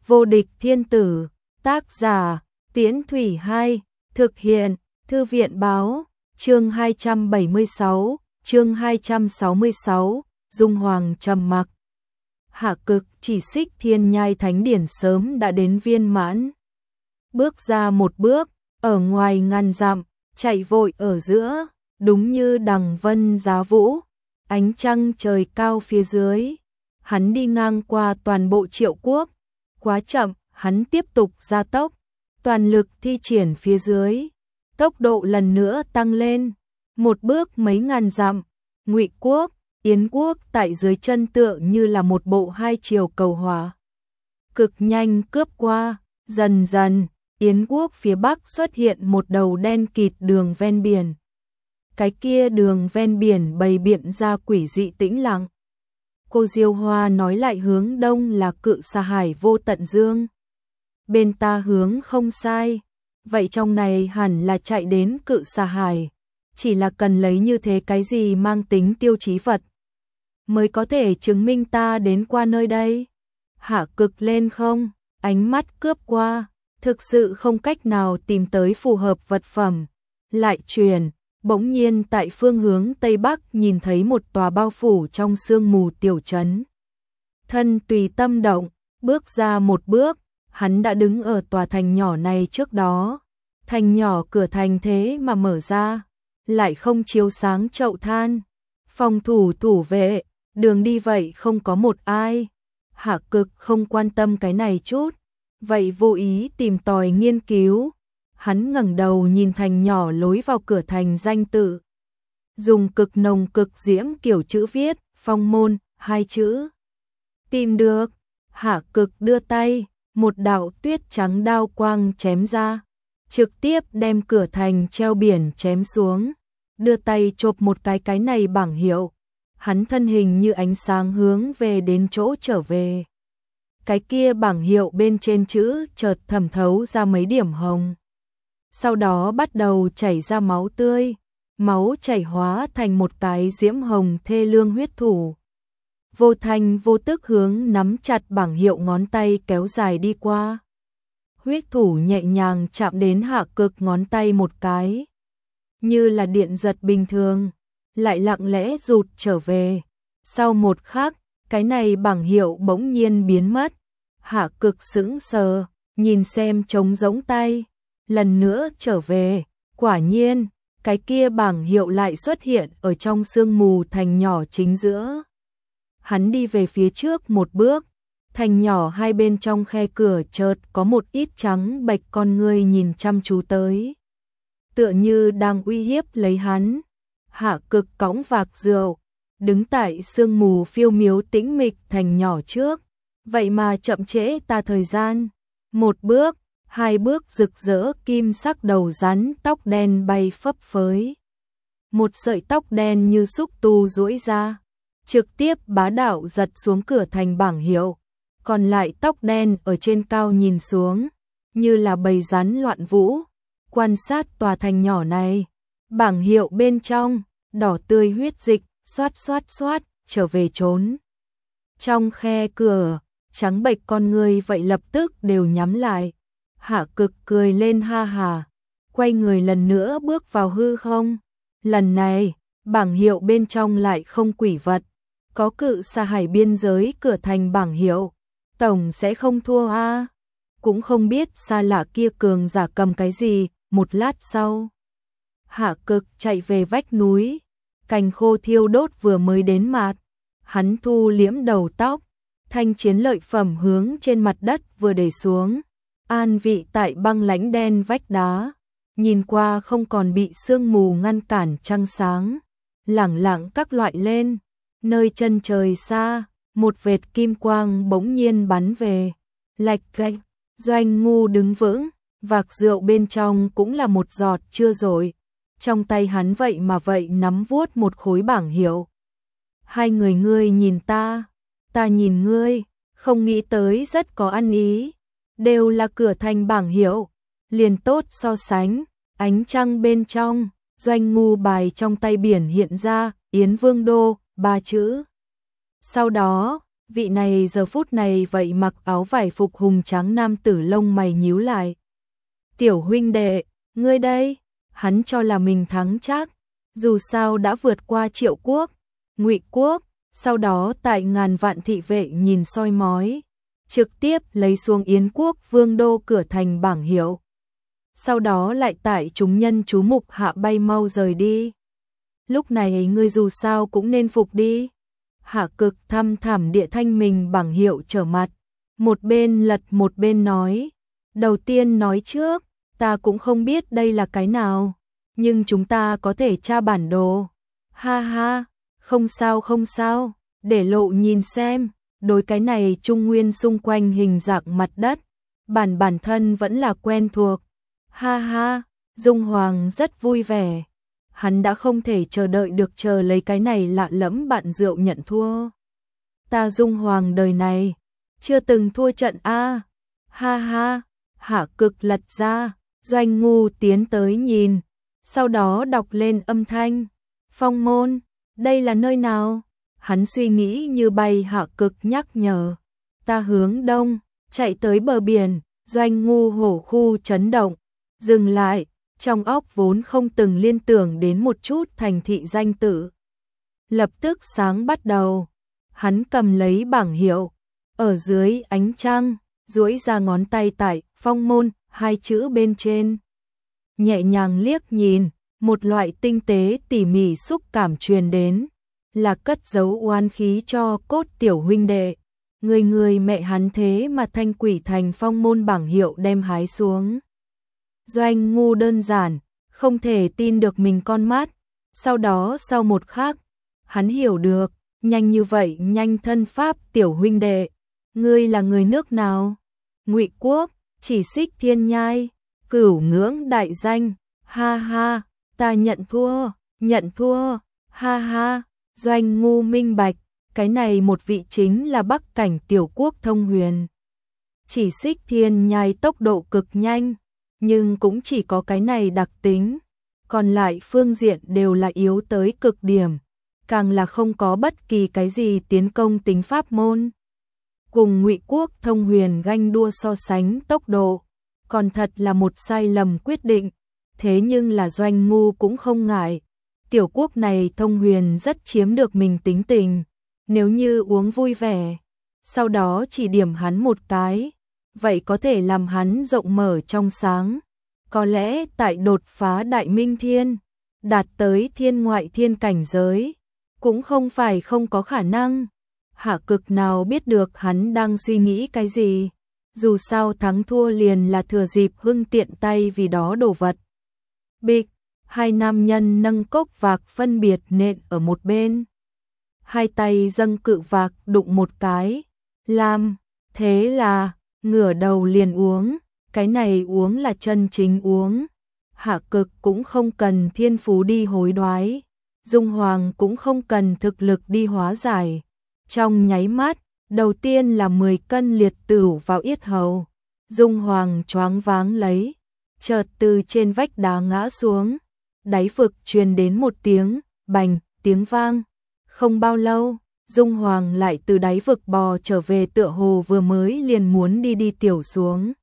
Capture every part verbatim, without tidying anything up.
Vô địch thiên tử, tác giả, Tiễn Thủy Hai, thực hiện, Thư viện báo, chương hai trăm bảy mươi sáu, chương hai trăm sáu mươi sáu, Dung Hoàng trầm mặc. Hạ Cực chỉ xích Thiên Nhai Thánh Điển sớm đã đến viên mãn. Bước ra một bước, ở ngoài ngàn dặm, chạy vội ở giữa, đúng như đằng vân giá vũ, ánh trăng trời cao phía dưới. Hắn đi ngang qua toàn bộ Triệu Quốc, quá chậm, hắn tiếp tục gia tốc, toàn lực thi triển phía dưới, tốc độ lần nữa tăng lên, một bước mấy ngàn dặm. Ngụy Quốc, Yến Quốc tại dưới chân tựa như là một bộ hai chiều cầu hỏa, cực nhanh cướp qua. Dần dần, Yến Quốc phía bắc xuất hiện một đầu đen kịt đường ven biển. Cái kia đường ven biển bày biện ra quỷ dị tĩnh lặng. Cô Diêu Hoa nói lại hướng đông là Cự Xà Hải Vô Tận Dương. Bên ta hướng không sai, vậy trong này hẳn là chạy đến Cự Xà Hải, chỉ là cần lấy như thế cái gì mang tính tiêu chí vật mới có thể chứng minh ta đến qua nơi đây. Hạ Cực lên không, ánh mắt cướp qua, thực sự không cách nào tìm tới phù hợp vật phẩm, lại chuyển. Bỗng nhiên tại phương hướng Tây Bắc nhìn thấy một tòa bao phủ trong sương mù tiểu trấn. Thân tùy tâm động, bước ra một bước, hắn đã đứng ở tòa thành nhỏ này trước đó. Thành nhỏ cửa thành thế mà mở ra, lại không chiếu sáng chậu than. Phòng thủ thủ vệ, đường đi vậy không có một ai. Hạ Cực không quan tâm cái này chút, vậy vô ý tìm tòi nghiên cứu. Hắn ngẩng đầu nhìn thành nhỏ lối vào cửa thành danh tự. Dùng cực nồng cực diễm kiểu chữ viết, Phong Môn, hai chữ. Tìm được, Hạ Cực đưa tay, một đạo tuyết trắng đao quang chém ra, trực tiếp đem cửa thành treo biển chém xuống, đưa tay chộp một cái cái này bảng hiệu. Hắn thân hình như ánh sáng hướng về đến chỗ trở về. Cái kia bảng hiệu bên trên chữ chợt thẩm thấu ra mấy điểm hồng. Sau đó bắt đầu chảy ra máu tươi, máu chảy hóa thành một cái diễm hồng thê lương huyết thủ. Vô thanh vô tức hướng nắm chặt bảng hiệu ngón tay kéo dài đi qua. Huyết thủ nhẹ nhàng chạm đến Hạ Cực ngón tay một cái, như là điện giật bình thường, lại lặng lẽ rụt trở về. Sau một khắc, cái này bảng hiệu bỗng nhiên biến mất. Hạ Cực sững sờ, nhìn xem trống rỗng tay. Lần nữa trở về, quả nhiên, cái kia bảng hiệu lại xuất hiện ở trong sương mù thành nhỏ chính giữa. Hắn đi về phía trước một bước, thành nhỏ hai bên trong khe cửa chợt có một ít trắng bệch con ngươi nhìn chăm chú tới, tựa như đang uy hiếp lấy hắn. Hạ Cực cõng vạc rượu, đứng tại sương mù phiêu miếu tĩnh mịch thành nhỏ trước, vậy mà chậm trễ ta thời gian. Một bước, hai bước, rực rỡ kim sắc đầu rắn tóc đen bay phấp phới. Một sợi tóc đen như xúc tu duỗi ra, trực tiếp bá đạo giật xuống cửa thành bảng hiệu. Còn lại tóc đen ở trên cao nhìn xuống, như là bầy rắn loạn vũ, quan sát tòa thành nhỏ này. Bảng hiệu bên trong, đỏ tươi huyết dịch, xoát xoát xoát, trở về trốn. Trong khe cửa, trắng bệch con người vậy lập tức đều nhắm lại. Hạ Cực cười lên ha hà, quay người lần nữa bước vào hư không. Lần này, bảng hiệu bên trong lại không quỷ vật, có Cự Xà Hải biên giới cửa thành bảng hiệu. Tổng sẽ không thua a. Cũng không biết xa lạ kia cường giả cầm cái gì. Một lát sau, Hạ Cực chạy về vách núi, cành khô thiêu đốt vừa mới đến mạt. Hắn thu liễm đầu tóc, thanh chiến lợi phẩm hướng trên mặt đất vừa để xuống, an vị tại băng lãnh đen vách đá, nhìn qua không còn bị sương mù ngăn cản trăng sáng, lẳng lặng các loại lên. Nơi chân trời xa, một vệt kim quang bỗng nhiên bắn về, lạch cạch. Doanh Ngu đứng vững, vạc rượu bên trong cũng là một giọt chưa rồi, trong tay hắn vậy mà vậy nắm vuốt một khối bảng hiệu. Hai người ngươi nhìn ta, ta nhìn ngươi, không nghĩ tới rất có ăn ý, đều là cửa thành bảng hiệu, liền tốt so sánh. Ánh trăng bên trong, Doanh Ngu bài trong tay biển hiện ra, Yến Vương Đô, ba chữ. Sau đó, Vị này giờ phút này vậy mặc áo vải phục hùng tráng nam tử lông mày nhíu lại. Tiểu huynh đệ, ngươi đây, hắn cho là mình thắng chắc, dù sao đã vượt qua Triệu quốc, Ngụy quốc, sau đó tại ngàn vạn thị vệ nhìn soi mói, trực tiếp lấy xuống Yến quốc vương đô cửa thành bảng hiệu. Sau đó lại tại chúng nhân chú mục hạ bay mau rời đi. Lúc này ngươi dù sao cũng nên phục đi. Hạ Cực thăm thẳm địa thanh mình bảng hiệu trở mặt, một bên lật một bên nói, đầu tiên nói trước, ta cũng không biết đây là cái nào, nhưng chúng ta có thể tra bản đồ. Ha ha, không sao không sao, để lộ nhìn xem, đối cái này trung nguyên xung quanh hình dạng mặt đất, bản bản thân vẫn là quen thuộc. Ha ha, Dung Hoàng rất vui vẻ. Hắn đã không thể chờ đợi được chờ lấy cái này lạ lẫm bạn rượu nhận thua. Ta Dung Hoàng đời này, chưa từng thua trận a. Ha ha, Hạ Cực lật ra, Doanh Ngu tiến tới nhìn, sau đó đọc lên âm thanh. Phong môn, đây là nơi nào? Hắn suy nghĩ như bay. Hạ Cực nhắc nhở. Ta hướng đông, chạy tới bờ biển. Doanh Ngu hổ khu chấn động, dừng lại. Trong óc vốn không từng liên tưởng đến một chút thành thị danh tự. Lập tức sáng bắt đầu. Hắn cầm lấy bảng hiệu, ở dưới ánh trăng, duỗi ra ngón tay tại phong môn hai chữ bên trên. Nhẹ nhàng liếc nhìn, một loại tinh tế tỉ mỉ xúc cảm truyền đến, là cất giấu oan khí cho cốt tiểu huynh đệ. Người người mẹ hắn thế mà Thanh Quỷ Thành phong môn bảng hiệu đem hái xuống. Doanh Ngu đơn giản, không thể tin được mình con mắt. Sau đó sau một khắc, hắn hiểu được, nhanh như vậy nhanh thân pháp tiểu huynh đệ. Ngươi là người nước nào? Ngụy quốc, Chỉ Xích Thiên Nhai, Cửu Ngưỡng đại danh. Ha ha, ta nhận thua, nhận thua. Ha ha, Doanh Ngu minh bạch, cái này một vị chính là Bắc cảnh tiểu quốc Thông Huyền. Chỉ Xích Thiên Nhai tốc độ cực nhanh, nhưng cũng chỉ có cái này đặc tính, còn lại phương diện đều là yếu tới cực điểm, càng là không có bất kỳ cái gì tiến công tính pháp môn. Cùng Ngụy quốc Thông Huyền ganh đua so sánh tốc độ, còn thật là một sai lầm quyết định, thế nhưng là Doanh Ngu cũng không ngại. Tiểu quốc này Thông Huyền rất chiếm được mình tính tình, nếu như uống vui vẻ, sau đó chỉ điểm hắn một cái, vậy có thể làm hắn rộng mở trong sáng. Có lẽ tại đột phá Đại Minh Thiên, đạt tới thiên ngoại thiên cảnh giới, cũng không phải không có khả năng. Hạ Cực nào biết được hắn đang suy nghĩ cái gì, dù sao thắng thua liền là thừa dịp hưng tiện tay vì đó đổ vật. Bịch, hai nam nhân nâng cốc vạc phân biệt nện ở một bên. Hai tay dâng cự vạc đụng một cái, làm, thế là ngửa đầu liền uống, cái này uống là chân chính uống. Hạ Cực cũng không cần thiên phú đi hối đoái, Dung Hoàng cũng không cần thực lực đi hóa giải. Trong nháy mắt, đầu tiên là mười cân liệt tửu vào yết hầu, Dung Hoàng choáng váng lấy, chợt từ trên vách đá ngã xuống, đáy vực truyền đến một tiếng bành tiếng vang. Không bao lâu, Dung Hoàng lại từ đáy vực bò trở về, tựa hồ vừa mới liền muốn đi đi tiểu xuống.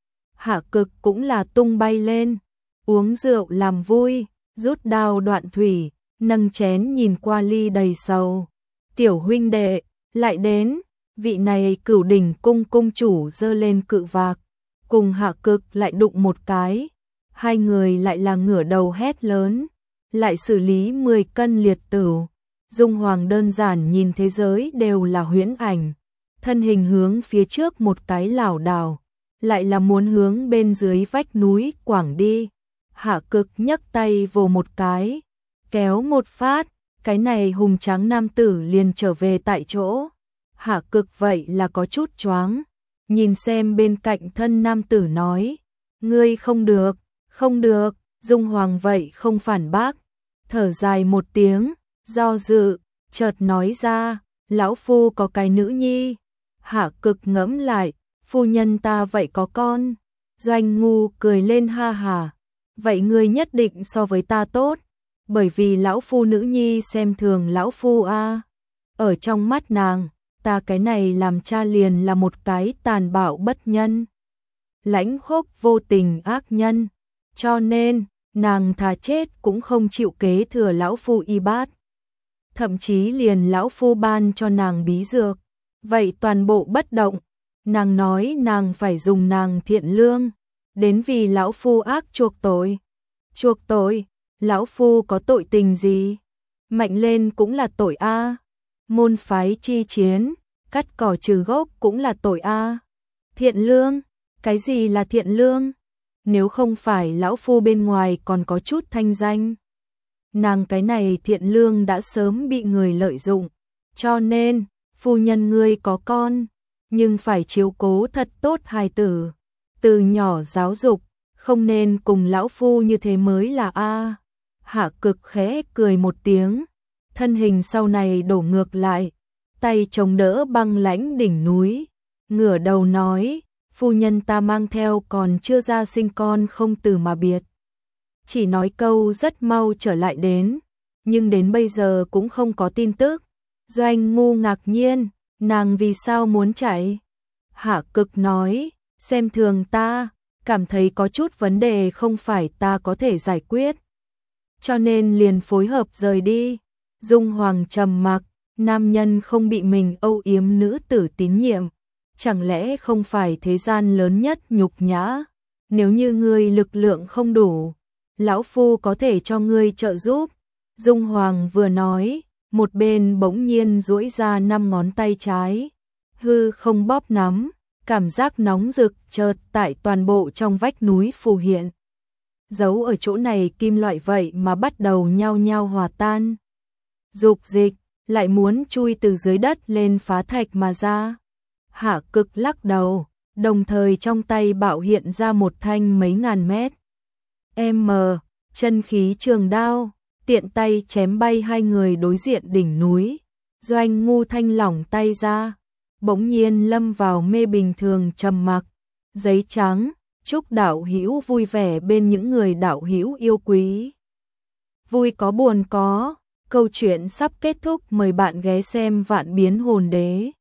Hạ Cực cũng là tung bay lên, uống rượu làm vui, rút đao đoạn thủy, nâng chén nhìn qua ly đầy sầu. Tiểu huynh đệ, lại đến, vị này Cửu Đỉnh cung cung chủ giơ lên cự vạc, cùng Hạ Cực lại đụng một cái, hai người lại là ngửa đầu hét lớn, lại xử lý mười cân liệt tửu. Dung Hoàng đơn giản nhìn thế giới đều là huyễn ảnh, thân hình hướng phía trước một cái lảo đảo, lại là muốn hướng bên dưới vách núi quảng đi. Hạ Cực nhấc tay vồ một cái, kéo một phát, cái này hùng tráng nam tử liền trở về tại chỗ. Hạ Cực vậy là có chút choáng, nhìn xem bên cạnh thân nam tử nói, ngươi không được, không được. Dung Hoàng vậy không phản bác, thở dài một tiếng, do dự, chợt nói ra, lão phu có cái nữ nhi. Hạ Cực ngẫm lại, phu nhân ta vậy có con. Doanh Ngu cười lên ha hà, vậy ngươi nhất định so với ta tốt, bởi vì lão phu nữ nhi xem thường lão phu a. Ở trong mắt nàng, ta cái này làm cha liền là một cái tàn bạo bất nhân, lãnh khốc vô tình ác nhân, cho nên nàng thà chết cũng không chịu kế thừa lão phu y bát. Thậm chí liền lão phu ban cho nàng bí dược, vậy toàn bộ bất động. Nàng nói nàng phải dùng nàng thiện lương, đến vì lão phu ác chuộc tội. Chuộc tội, lão phu có tội tình gì? Mạnh lên cũng là tội a. Môn phái chi chiến, cắt cỏ trừ gốc cũng là tội a. Thiện lương, cái gì là thiện lương? Nếu không phải lão phu bên ngoài còn có chút thanh danh, nàng cái này thiện lương đã sớm bị người lợi dụng, cho nên phu nhân ngươi có con, nhưng phải chiếu cố thật tốt hài tử, từ nhỏ giáo dục, không nên cùng lão phu như thế mới là a. Hạ Cực khẽ cười một tiếng, thân hình sau này đổ ngược lại, tay chống đỡ băng lãnh đỉnh núi, ngửa đầu nói, phu nhân ta mang theo còn chưa ra sinh con không từ mà biệt. Chỉ nói câu rất mau trở lại đến, nhưng đến bây giờ cũng không có tin tức. Doanh Ngu ngạc nhiên, nàng vì sao muốn chạy? Hạ Cực nói, xem thường ta, cảm thấy có chút vấn đề không phải ta có thể giải quyết, cho nên liền phối hợp rời đi. Dung Hoàng trầm mặc, nam nhân không bị mình âu yếm nữ tử tín nhiệm, chẳng lẽ không phải thế gian lớn nhất nhục nhã? Nếu như ngươi lực lượng không đủ, lão phu có thể cho ngươi trợ giúp. Dung Hoàng vừa nói, một bên bỗng nhiên duỗi ra năm ngón tay trái, hư không bóp nắm, cảm giác nóng rực chợt tại toàn bộ trong vách núi phù hiện. Giấu ở chỗ này kim loại vậy mà bắt đầu nhao nhao hòa tan. Dục dịch, lại muốn chui từ dưới đất lên phá thạch mà ra. Hạ Cực lắc đầu, đồng thời trong tay bạo hiện ra một thanh mấy ngàn mét M, chân khí trường đao, tiện tay chém bay hai người đối diện đỉnh núi. Doanh Ngu thanh lỏng tay ra, bỗng nhiên lâm vào mê bình thường trầm mặc. Giấy trắng, chúc đạo hữu vui vẻ bên những người đạo hữu yêu quý. Vui có buồn có, câu chuyện sắp kết thúc, mời bạn ghé xem Vạn Biến Hồn Đế.